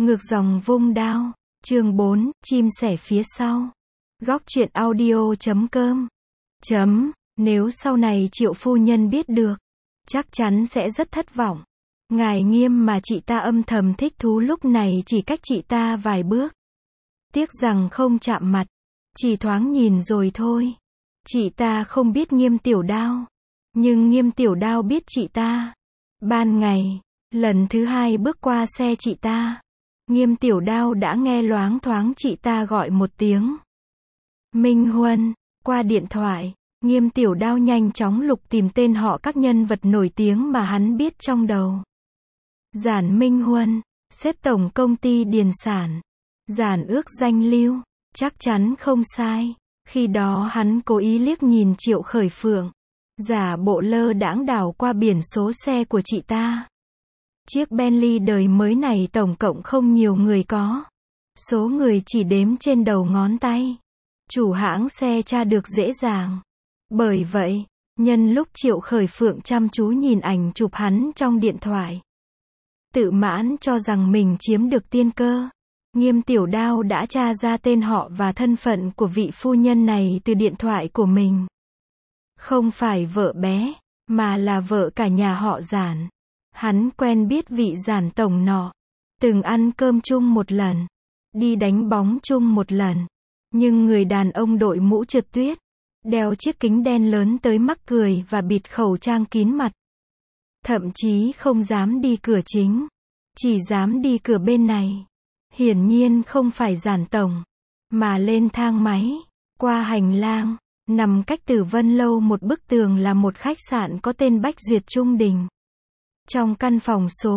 Ngược dòng vung đao. Chương 4, chim sẻ phía sau. Góc truyện audio.com. Nếu sau này Triệu phu nhân biết được, chắc chắn sẽ rất thất vọng. Ngài Nghiêm mà chị ta âm thầm thích thú lúc này chỉ cách chị ta vài bước. Tiếc rằng không chạm mặt, chỉ thoáng nhìn rồi thôi. Chị ta không biết Nghiêm Tiểu Đao, nhưng Nghiêm Tiểu Đao biết chị ta. Ban ngày, lần thứ hai bước qua xe chị ta, Nghiêm Tiểu Đao đã nghe loáng thoáng chị ta gọi một tiếng Minh Huân. Qua điện thoại, Nghiêm Tiểu Đao nhanh chóng lục tìm tên họ các nhân vật nổi tiếng mà hắn biết trong đầu. Giản Minh Huân, xếp tổng công ty điền sản. Giản ước danh lưu, chắc chắn không sai. Khi đó hắn cố ý liếc nhìn Triệu Khởi Phượng, giả bộ lơ đãng đảo qua biển số xe của chị ta. Chiếc Bentley đời mới này tổng cộng không nhiều người có. Số người chỉ đếm trên đầu ngón tay. Chủ hãng xe tra được dễ dàng. Bởi vậy, nhân lúc Triệu Khởi Phượng chăm chú nhìn ảnh chụp hắn trong điện thoại, tự mãn cho rằng mình chiếm được tiên cơ, Nghiêm Tiểu Đao đã tra ra tên họ và thân phận của vị phu nhân này từ điện thoại của mình. Không phải vợ bé, mà là vợ cả nhà họ Giản. Hắn quen biết vị Giản tổng nọ, từng ăn cơm chung một lần, đi đánh bóng chung một lần. Nhưng người đàn ông đội mũ trượt tuyết, đeo chiếc kính đen lớn tới mắc cười và bịt khẩu trang kín mặt. Thậm chí không dám đi cửa chính, chỉ dám đi cửa bên này. Hiển nhiên không phải Giản tổng, mà lên thang máy, qua hành lang, nằm cách Tử Vân Lâu một bức tường là một khách sạn có tên Bách Duyệt Trung Đình. Trong căn phòng số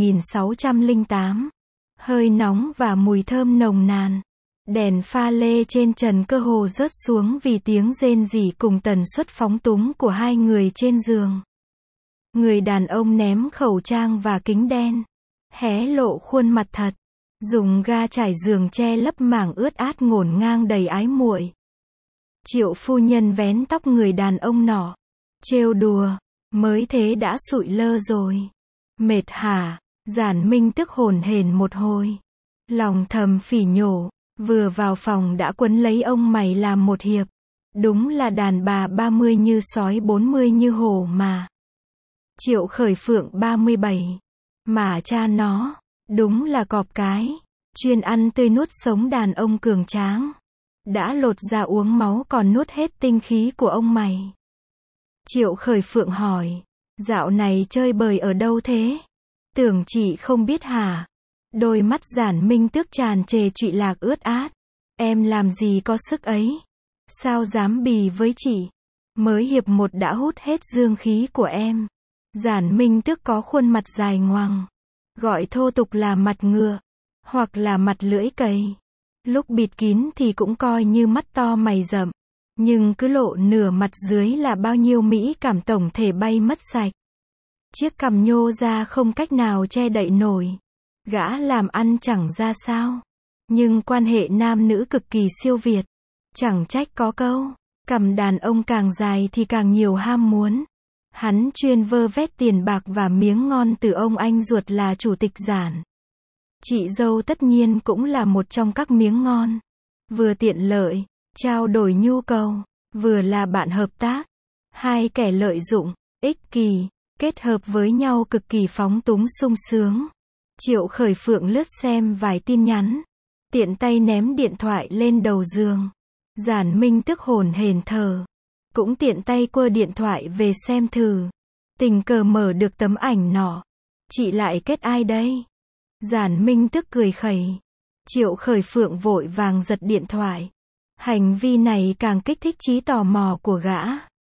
1608, hơi nóng và mùi thơm nồng nàn. Đèn pha lê trên trần cơ hồ rớt xuống vì tiếng rên rỉ cùng tần suất phóng túng của hai người trên giường. Người đàn ông ném khẩu trang và kính đen, hé lộ khuôn mặt thật, dùng ga trải giường che lấp mảng ướt át ngổn ngang đầy ái muội. Triệu phu nhân vén tóc người đàn ông nọ, trêu đùa, mới thế đã sụi lơ rồi. Mệt hả? Giản Minh tức hổn hển một hồi, lòng thầm phỉ nhổ. Vừa vào phòng đã quấn lấy ông mày làm một hiệp. Đúng là đàn bà 30 như sói 40 như hổ mà. Triệu Khởi Phượng 37. Mà cha nó, đúng là cọp cái. Chuyên ăn tươi nuốt sống đàn ông cường tráng. Đã lột ra uống máu còn nuốt hết tinh khí của ông mày. Triệu Khởi Phượng hỏi, dạo này chơi bời ở đâu thế? Tưởng chị không biết hả? Đôi mắt Giản Minh Tước tràn trề trụy lạc ướt át. Em làm gì có sức ấy? Sao dám bì với chị? Mới hiệp một đã hút hết dương khí của em. Giản Minh Tước có khuôn mặt dài ngoằng, gọi thô tục là mặt ngựa, hoặc là mặt lưỡi cầy. Lúc bịt kín thì cũng coi như mắt to mày rậm, nhưng cứ lộ nửa mặt dưới là bao nhiêu mỹ cảm tổng thể bay mất sạch. Chiếc cằm nhô ra không cách nào che đậy nổi. Gã làm ăn chẳng ra sao, nhưng quan hệ nam nữ cực kỳ siêu việt. Chẳng trách có câu, cằm đàn ông càng dài thì càng nhiều ham muốn. Hắn chuyên vơ vét tiền bạc và miếng ngon từ ông anh ruột là chủ tịch Giản. Chị dâu tất nhiên cũng là một trong các miếng ngon. Vừa tiện lợi, trao đổi nhu cầu, vừa là bạn hợp tác. Hai kẻ lợi dụng, ích kỷ, kết hợp với nhau cực kỳ phóng túng sung sướng. Triệu Khởi Phượng lướt xem vài tin nhắn, tiện tay ném điện thoại lên đầu giường. Giản Minh tức hổn hển thở, cũng tiện tay quơ điện thoại về xem thử. Tình cờ mở được tấm ảnh nọ. Chị lại kết ai đây? Giản Minh tức cười khẩy. Triệu Khởi Phượng vội vàng giật điện thoại. Hành vi này càng kích thích trí tò mò của gã.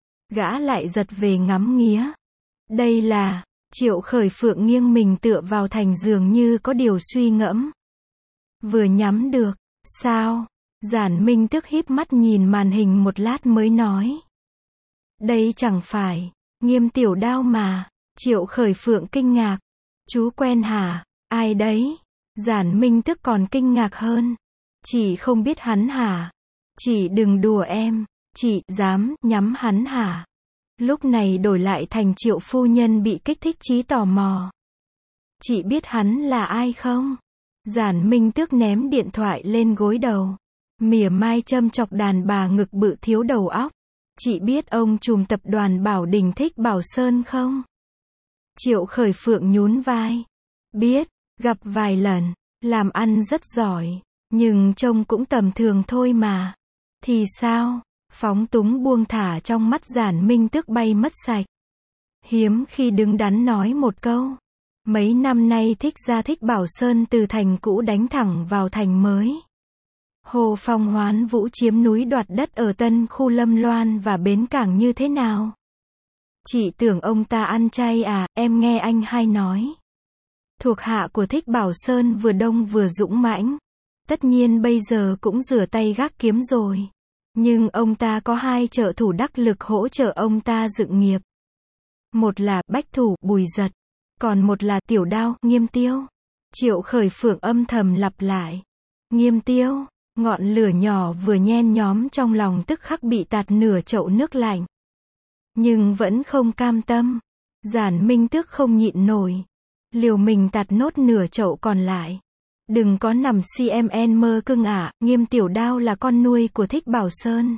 Gã lại giật về ngắm nghía. Đây là... Triệu Khởi Phượng nghiêng mình tựa vào thành giường như có điều suy ngẫm. Vừa nhắm được, sao? Giản Minh Tước híp mắt nhìn màn hình một lát mới nói. Đây chẳng phải Nghiêm Tiểu Đao mà. Triệu Khởi Phượng kinh ngạc. Chú quen hả? Ai đấy? Giản Minh Tước còn kinh ngạc hơn. Chị không biết hắn hả? Chị đừng đùa em. Chị dám nhắm hắn hả? Lúc này đổi lại thành Triệu phu nhân bị kích thích trí tò mò. Chị biết hắn là ai không? Giản Minh Tước ném điện thoại lên gối đầu. Mỉa mai châm chọc đàn bà ngực bự thiếu đầu óc. Chị biết ông trùm tập đoàn Bảo Đình thích Bảo Sơn không? Triệu Khởi Phượng nhún vai. Biết, gặp vài lần, làm ăn rất giỏi, nhưng trông cũng tầm thường thôi mà. Thì sao? Phóng túng buông thả trong mắt Giản Minh Tước bay mất sạch. Hiếm khi đứng đắn nói một câu. Mấy năm nay thích ra thích Bảo Sơn từ thành cũ đánh thẳng vào thành mới. Hồ Phong Hoán Vũ chiếm núi đoạt đất ở Tân Khu Lâm Loan và Bến Cảng như thế nào? Chị tưởng ông ta ăn chay à, em nghe anh hai nói. Thuộc hạ của thích Bảo Sơn vừa đông vừa dũng mãnh. Tất nhiên bây giờ cũng rửa tay gác kiếm rồi. Nhưng ông ta có hai trợ thủ đắc lực hỗ trợ ông ta dựng nghiệp. Một là Bách Thủ, Bùi Giật. Còn một là Tiểu Đao, Nghiêm Tiêu. Triệu Khởi Phượng âm thầm lặp lại. Nghiêm Tiêu, ngọn lửa nhỏ vừa nhen nhóm trong lòng tức khắc bị tạt nửa chậu nước lạnh. Nhưng vẫn không cam tâm. Giản Minh Tước không nhịn nổi. Liều mình tạt nốt nửa chậu còn lại. Đừng có nằm CMN mơ cưng ạ, Nghiêm Tiểu Đao là con nuôi của Thích Bảo Sơn.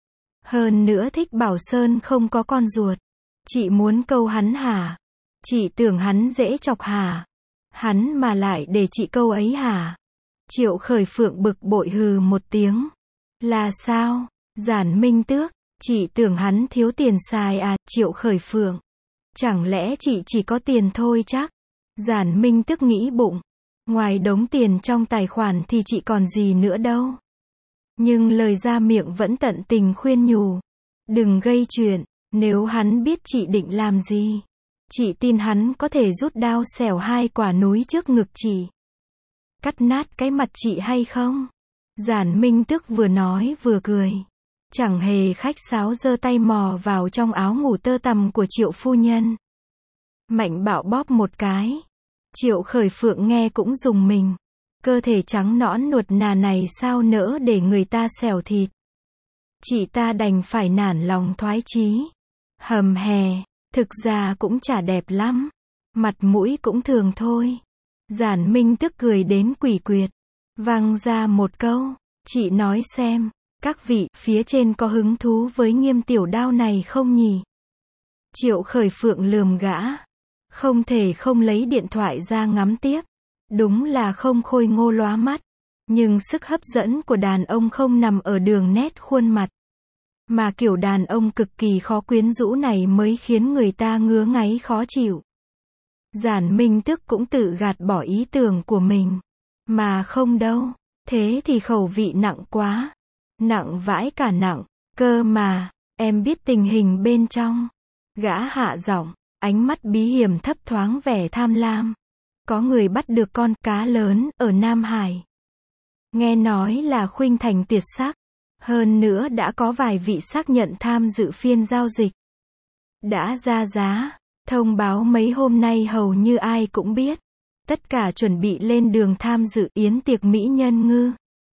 Hơn nữa Thích Bảo Sơn không có con ruột. Chị muốn câu hắn hả? Chị tưởng hắn dễ chọc hả? Hắn mà lại để chị câu ấy hả? Triệu Khởi Phượng bực bội hừ một tiếng. Là sao? Giản Minh Tước, chị tưởng hắn thiếu tiền xài à? Triệu Khởi Phượng, chẳng lẽ chị chỉ có tiền thôi chắc? Giản Minh Tước nghĩ bụng. Ngoài đống tiền trong tài khoản thì chị còn gì nữa đâu. Nhưng lời ra miệng vẫn tận tình khuyên nhủ. Đừng gây chuyện, nếu hắn biết chị định làm gì. Chị tin hắn có thể rút đao xẻo hai quả núi trước ngực chị. Cắt nát cái mặt chị hay không? Giản Minh Tước vừa nói vừa cười. Chẳng hề khách sáo giơ tay mò vào trong áo ngủ tơ tằm của Triệu phu nhân. Mạnh bạo bóp một cái. Triệu Khởi Phượng nghe cũng rùng mình. Cơ thể trắng nõn nuột nà này sao nỡ để người ta xẻo thịt. Chị ta đành phải nản lòng thoái chí. Hầm hè, thực ra cũng chả đẹp lắm. Mặt mũi cũng thường thôi. Giản Minh Tước cười đến quỷ quyệt. Vang ra một câu. Chị nói xem, các vị phía trên có hứng thú với Nghiêm Tiểu Đao này không nhỉ? Triệu Khởi Phượng lườm gã. Không thể không lấy điện thoại ra ngắm tiếp. Đúng là không khôi ngô lóa mắt. Nhưng sức hấp dẫn của đàn ông không nằm ở đường nét khuôn mặt. Mà kiểu đàn ông cực kỳ khó quyến rũ này mới khiến người ta ngứa ngáy khó chịu. Giản Minh Tước cũng tự gạt bỏ ý tưởng của mình. Mà không đâu. Thế thì khẩu vị nặng quá. Nặng vãi cả nặng. Cơ mà, em biết tình hình bên trong. Gã hạ giọng, ánh mắt bí hiểm thấp thoáng vẻ tham lam. Có người bắt được con cá lớn ở Nam Hải. Nghe nói là khuynh thành tuyệt sắc. Hơn nữa đã có vài vị xác nhận tham dự phiên giao dịch. Đã ra giá. Thông báo mấy hôm nay hầu như ai cũng biết. Tất cả chuẩn bị lên đường tham dự yến tiệc mỹ nhân ngư.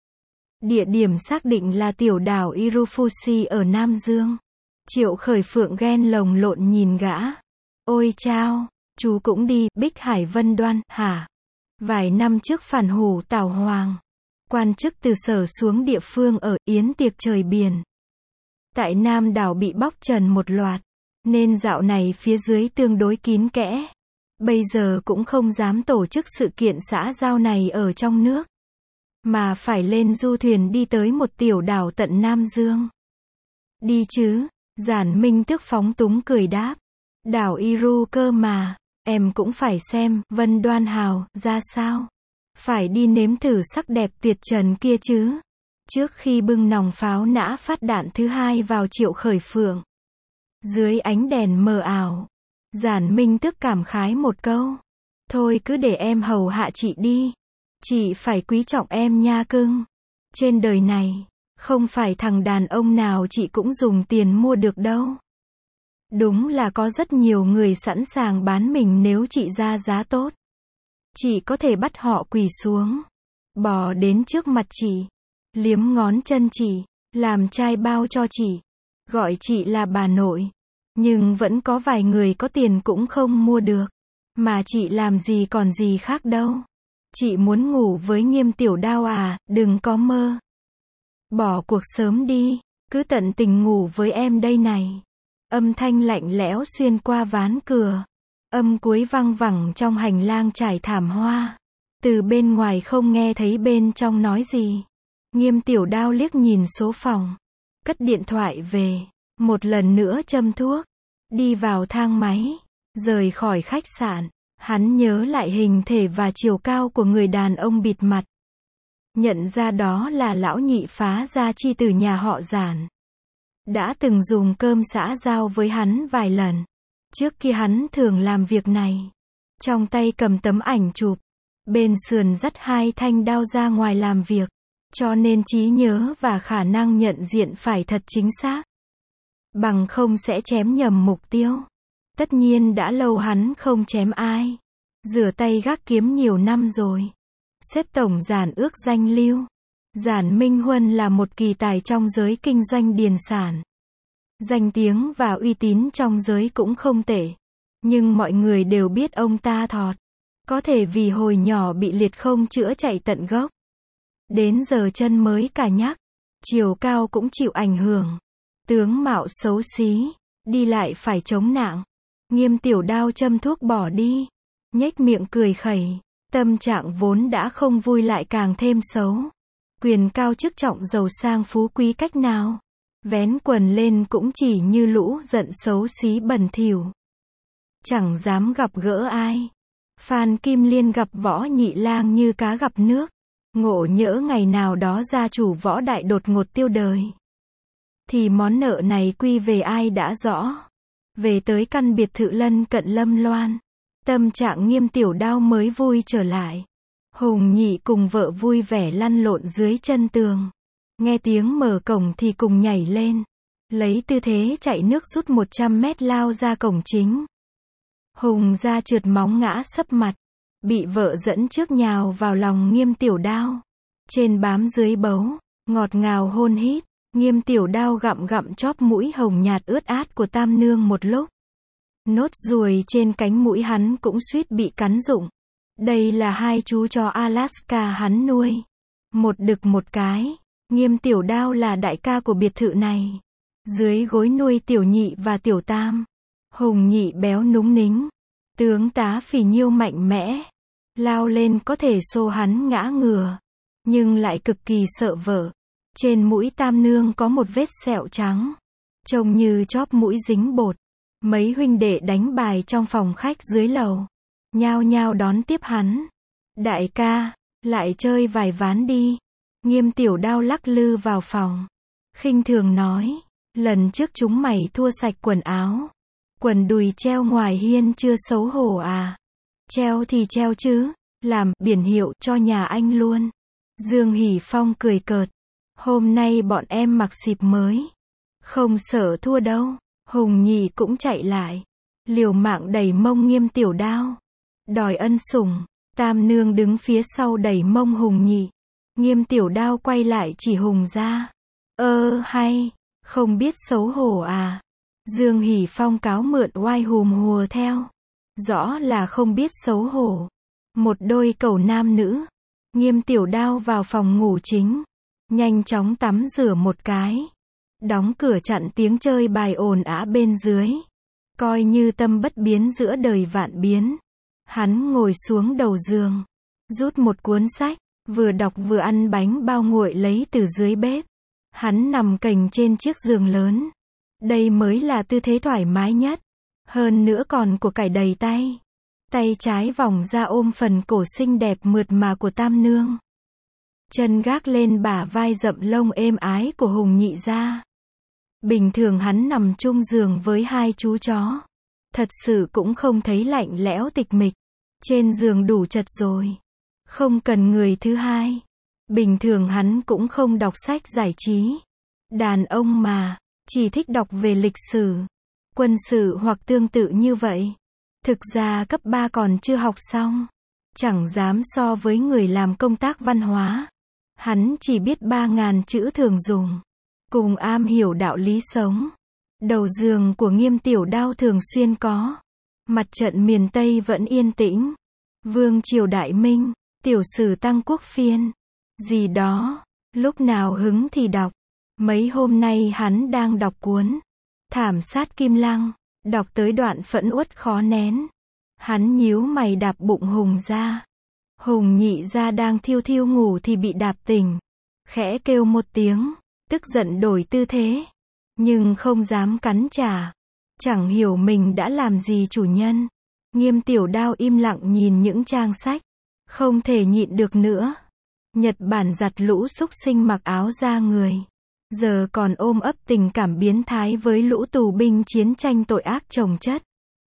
Địa điểm xác định là tiểu đảo Irufushi ở Nam Dương. Triệu Khởi Phượng ghen lồng lộn nhìn gã. Ôi chao, chú cũng đi, Bích Hải Vân Đoan, hả? Vài năm trước phản hủ Tảo Hoàng. Quan chức từ sở xuống địa phương ở yến tiệc trời biển. Tại Nam đảo bị bóc trần một loạt. Nên dạo này phía dưới tương đối kín kẽ. Bây giờ cũng không dám tổ chức sự kiện xã giao này ở trong nước. Mà phải lên du thuyền đi tới một tiểu đảo tận Nam Dương. Đi chứ, Giản Minh Tước phóng túng cười đáp. Đảo Iru cơ mà, em cũng phải xem, Vân Đoan Hào, ra sao? Phải đi nếm thử sắc đẹp tuyệt trần kia chứ. Trước khi bưng nòng pháo nã phát đạn thứ hai vào Triệu Khởi Phượng. Dưới ánh đèn mờ ảo, Giản Minh Tước cảm khái một câu. Thôi cứ để em hầu hạ chị đi. Chị phải quý trọng em nha cưng. Trên đời này, không phải thằng đàn ông nào chị cũng dùng tiền mua được đâu. Đúng là có rất nhiều người sẵn sàng bán mình nếu chị ra giá tốt. Chị có thể bắt họ quỳ xuống. Bò đến trước mặt chị. Liếm ngón chân chị. Làm chai bao cho chị. Gọi chị là bà nội. Nhưng vẫn có vài người có tiền cũng không mua được. Mà chị làm gì còn gì khác đâu. Chị muốn ngủ với Nghiêm Tiểu Đao à, đừng có mơ. Bỏ cuộc sớm đi, cứ tận tình ngủ với em đây này. Âm thanh lạnh lẽo xuyên qua ván cửa. Âm cuối văng vẳng trong hành lang trải thảm hoa. Từ bên ngoài không nghe thấy bên trong nói gì. Nghiêm Tiểu Đao liếc nhìn số phòng. Cất điện thoại về. Một lần nữa châm thuốc. Đi vào thang máy. Rời khỏi khách sạn. Hắn nhớ lại hình thể và chiều cao của người đàn ông bịt mặt. Nhận ra đó là lão nhị Phá Gia Chi từ nhà họ Giản. Đã từng dùng cơm xã giao với hắn vài lần. Trước kia hắn thường làm việc này. Trong tay cầm tấm ảnh chụp. Bên sườn dắt 2 thanh đao ra ngoài làm việc. Cho nên trí nhớ và khả năng nhận diện phải thật chính xác. Bằng không sẽ chém nhầm mục tiêu. Tất nhiên đã lâu hắn không chém ai. Rửa tay gác kiếm nhiều năm rồi. Xếp tổng Giản ước danh lưu. Giản Minh Huân là một kỳ tài trong giới kinh doanh điền sản. Danh tiếng và uy tín trong giới cũng không tệ. Nhưng mọi người đều biết ông ta thọt. Có thể vì hồi nhỏ bị liệt không chữa chạy tận gốc. Đến giờ chân mới cả nhắc. Chiều cao cũng chịu ảnh hưởng. Tướng mạo xấu xí. Đi lại phải chống nạng. Nghiêm Tiểu Đao châm thuốc bỏ đi. Nhếch miệng cười khẩy. Tâm trạng vốn đã không vui lại càng thêm xấu. Quyền cao chức trọng giàu sang phú quý cách nào. Vén quần lên cũng chỉ như lũ giận xấu xí bẩn thỉu. Chẳng dám gặp gỡ ai. Phan Kim Liên gặp Võ Nhị Lang như cá gặp nước. Ngộ nhỡ ngày nào đó gia chủ Võ Đại đột ngột tiêu đời. Thì món nợ này quy về ai đã rõ. Về tới căn biệt thự lân cận Lâm Loan. Tâm trạng Nghiêm Tiểu Đao mới vui trở lại. Hùng Nhị cùng vợ vui vẻ lăn lộn dưới chân tường. Nghe tiếng mở cổng thì cùng nhảy lên. Lấy tư thế chạy nước rút 100 mét lao ra cổng chính. Hùng ra trượt móng ngã sấp mặt. Bị vợ dẫn trước nhào vào lòng Nghiêm Tiểu Đao. Trên bám dưới bấu. Ngọt ngào hôn hít. Nghiêm Tiểu Đao gặm gặm chóp mũi hồng nhạt ướt át của Tam Nương một lúc. Nốt ruồi trên cánh mũi hắn cũng suýt bị cắn rụng. Đây là 2 chú chó Alaska hắn nuôi. Một đực một cái. Nghiêm Tiểu Đao là đại ca của biệt thự này. Dưới gối nuôi Tiểu Nhị và Tiểu Tam. Hùng Nhị béo núng nính. Tướng tá phì nhiêu mạnh mẽ. Lao lên có thể xô hắn ngã ngửa. Nhưng lại cực kỳ sợ vợ. Trên mũi Tam Nương có một vết sẹo trắng. Trông như chóp mũi dính bột. Mấy huynh đệ đánh bài trong phòng khách dưới lầu. Nhao nhao đón tiếp hắn. Đại ca, lại chơi vài ván đi. Nghiêm Tiểu Đao lắc lư vào phòng. Khinh thường nói. Lần trước chúng mày thua sạch quần áo. Quần đùi treo ngoài hiên chưa xấu hổ à. Treo thì treo chứ. Làm biển hiệu cho nhà anh luôn. Dương Hỷ Phong cười cợt. Hôm nay bọn em mặc xịp mới. Không sợ thua đâu. Hùng Nhị cũng chạy lại. Liều mạng đẩy mông Nghiêm Tiểu Đao. Đòi ân sủng. Tam Nương đứng phía sau đẩy mông Hùng Nhị. Nghiêm Tiểu Đao quay lại chỉ Hùng ra. Hay. Không biết xấu hổ à. Dương Hỷ Phong cáo mượn oai hùm hùa theo. Rõ là không biết xấu hổ. Một đôi cẩu nam nữ. Nghiêm Tiểu Đao vào phòng ngủ chính. Nhanh chóng tắm rửa một cái. Đóng cửa chặn tiếng chơi bài ồn ào bên dưới. Coi như tâm bất biến giữa đời vạn biến. Hắn ngồi xuống đầu giường. Rút một cuốn sách. Vừa đọc vừa ăn bánh bao nguội lấy từ dưới bếp. Hắn nằm cành trên chiếc giường lớn. Đây mới là tư thế thoải mái nhất. Hơn nữa còn của cải đầy tay. Tay trái vòng ra ôm phần cổ xinh đẹp mượt mà của Tam Nương. Chân gác lên bả vai rậm lông êm ái của Hùng Nhị ra. Bình thường hắn nằm chung giường với 2 chú chó. Thật sự cũng không thấy lạnh lẽo tịch mịch. Trên giường đủ chật rồi. Không cần người thứ hai. Bình thường hắn cũng không đọc sách giải trí. Đàn ông mà, chỉ thích đọc về lịch sử, quân sự hoặc tương tự như vậy. Thực ra cấp 3 còn chưa học xong. Chẳng dám so với người làm công tác văn hóa. Hắn chỉ biết 3.000 chữ thường dùng. Cùng am hiểu đạo lý sống. Đầu giường của Nghiêm Tiểu Đao thường xuyên có. Mặt trận miền Tây vẫn yên tĩnh. Vương triều Đại Minh. Tiểu sử Tăng Quốc phiên. Gì đó. Lúc nào hứng thì đọc. Mấy hôm nay hắn đang đọc cuốn Thảm sát Kim Lăng. Đọc tới đoạn phẫn uất khó nén. Hắn nhíu mày đạp bụng Hùng ra. Hùng nhị ra đang thiêu thiêu ngủ thì bị đạp tỉnh. Khẽ kêu một tiếng, tức giận đổi tư thế. Nhưng không dám cắn trả. Chẳng hiểu mình đã làm gì chủ nhân. Nghiêm Tiểu Đao im lặng nhìn những trang sách. Không thể nhịn được nữa. Nhật Bản giặt lũ súc sinh mặc áo da người. Giờ còn ôm ấp tình cảm biến thái với lũ tù binh chiến tranh tội ác chồng chất.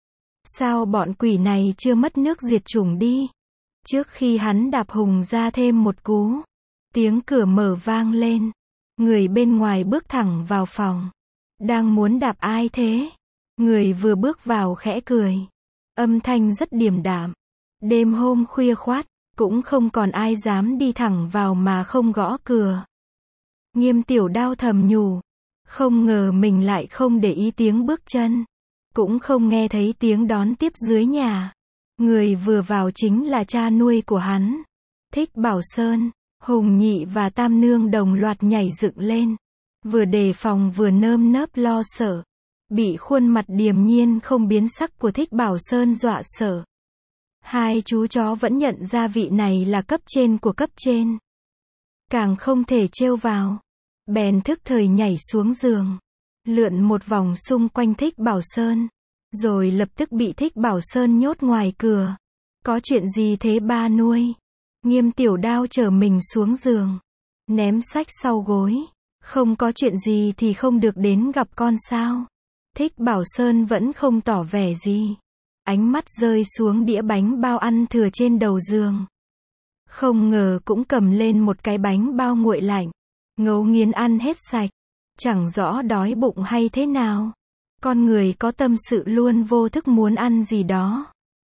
Sao bọn quỷ này chưa mất nước diệt chủng đi? Trước khi hắn đạp Hùng ra thêm một cú, tiếng cửa mở vang lên. Người bên ngoài bước thẳng vào phòng. Đang muốn đạp ai thế? Người vừa bước vào khẽ cười. Âm thanh rất điềm đạm. Đêm hôm khuya khoắt, cũng không còn ai dám đi thẳng vào mà không gõ cửa. Nghiêm Tiểu Đao thầm nhủ. Không ngờ mình lại không để ý tiếng bước chân. Cũng không nghe thấy tiếng đón tiếp dưới nhà. Người vừa vào chính là cha nuôi của hắn. Thích Bảo Sơn. Hùng nhị và Tam Nương đồng loạt nhảy dựng lên. Vừa đề phòng vừa nơm nớp lo sợ. Bị khuôn mặt điềm nhiên không biến sắc của Thích Bảo Sơn dọa sợ. Hai chú chó vẫn nhận ra vị này là cấp trên của cấp trên. Càng không thể trêu vào. Bèn thức thời nhảy xuống giường. Lượn một vòng xung quanh Thích Bảo Sơn. Rồi lập tức bị Thích Bảo Sơn nhốt ngoài cửa. Có chuyện gì thế ba nuôi? Nghiêm Tiểu Đao chở mình xuống giường. Ném sách sau gối. Không có chuyện gì thì không được đến gặp con sao? Thích Bảo Sơn vẫn không tỏ vẻ gì. Ánh mắt rơi xuống đĩa bánh bao ăn thừa trên đầu giường. Không ngờ cũng cầm lên một cái bánh bao nguội lạnh. Ngấu nghiến ăn hết sạch. Chẳng rõ đói bụng hay thế nào. Con người có tâm sự luôn vô thức muốn ăn gì đó.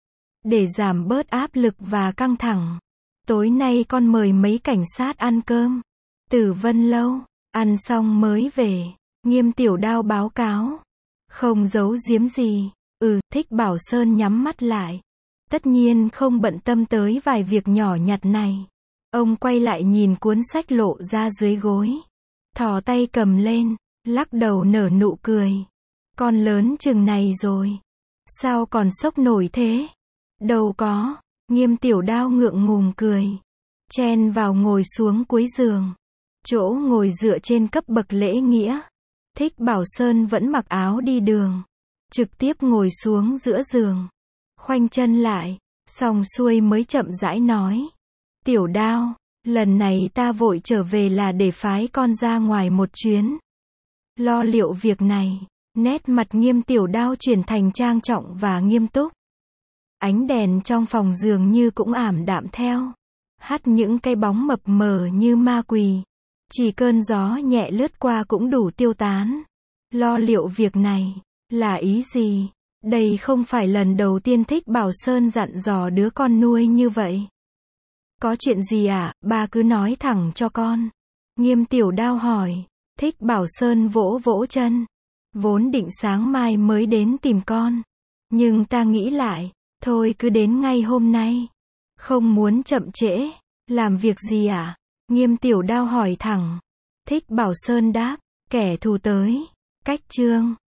Để giảm bớt áp lực và căng thẳng. Tối nay con mời mấy cảnh sát ăn cơm. Tử Vân Lâu. Ăn xong mới về. Nghiêm Tiểu Đao báo cáo. Không giấu giếm gì. Thích Bảo Sơn nhắm mắt lại. Tất nhiên không bận tâm tới vài việc nhỏ nhặt này. Ông quay lại nhìn cuốn sách lộ ra dưới gối. Thò tay cầm lên. Lắc đầu nở nụ cười. Con lớn chừng này rồi. Sao còn sốc nổi thế? Đâu có. Nghiêm Tiểu Đao ngượng ngùng cười. Chen vào ngồi xuống cuối giường. Chỗ ngồi dựa trên cấp bậc lễ nghĩa. Thích Bảo Sơn vẫn mặc áo đi đường. Trực tiếp ngồi xuống giữa giường. Khoanh chân lại. Xong xuôi mới chậm rãi nói. Tiểu Đao, lần này ta vội trở về là để phái con ra ngoài một chuyến. Lo liệu việc này. Nét mặt Nghiêm Tiểu Đao chuyển thành trang trọng và nghiêm túc. Ánh đèn trong phòng dường như cũng ảm đạm theo. Hắt những cái bóng mập mờ như ma quỷ. Chỉ cơn gió nhẹ lướt qua cũng đủ tiêu tán. Lo liệu việc này. Là ý gì? Đây không phải lần đầu tiên Thích Bảo Sơn dặn dò đứa con nuôi như vậy. Có chuyện gì ạ? Ba cứ nói thẳng cho con. Nghiêm Tiểu Đao hỏi. Thích Bảo Sơn vỗ vỗ chân. Vốn định sáng mai mới đến tìm con. Nhưng ta nghĩ lại. Thôi cứ đến ngay hôm nay. Không muốn chậm trễ. Làm việc gì ạ? Nghiêm Tiểu Đao hỏi thẳng. Thích Bảo Sơn đáp. Kẻ thù tới. Cách chương.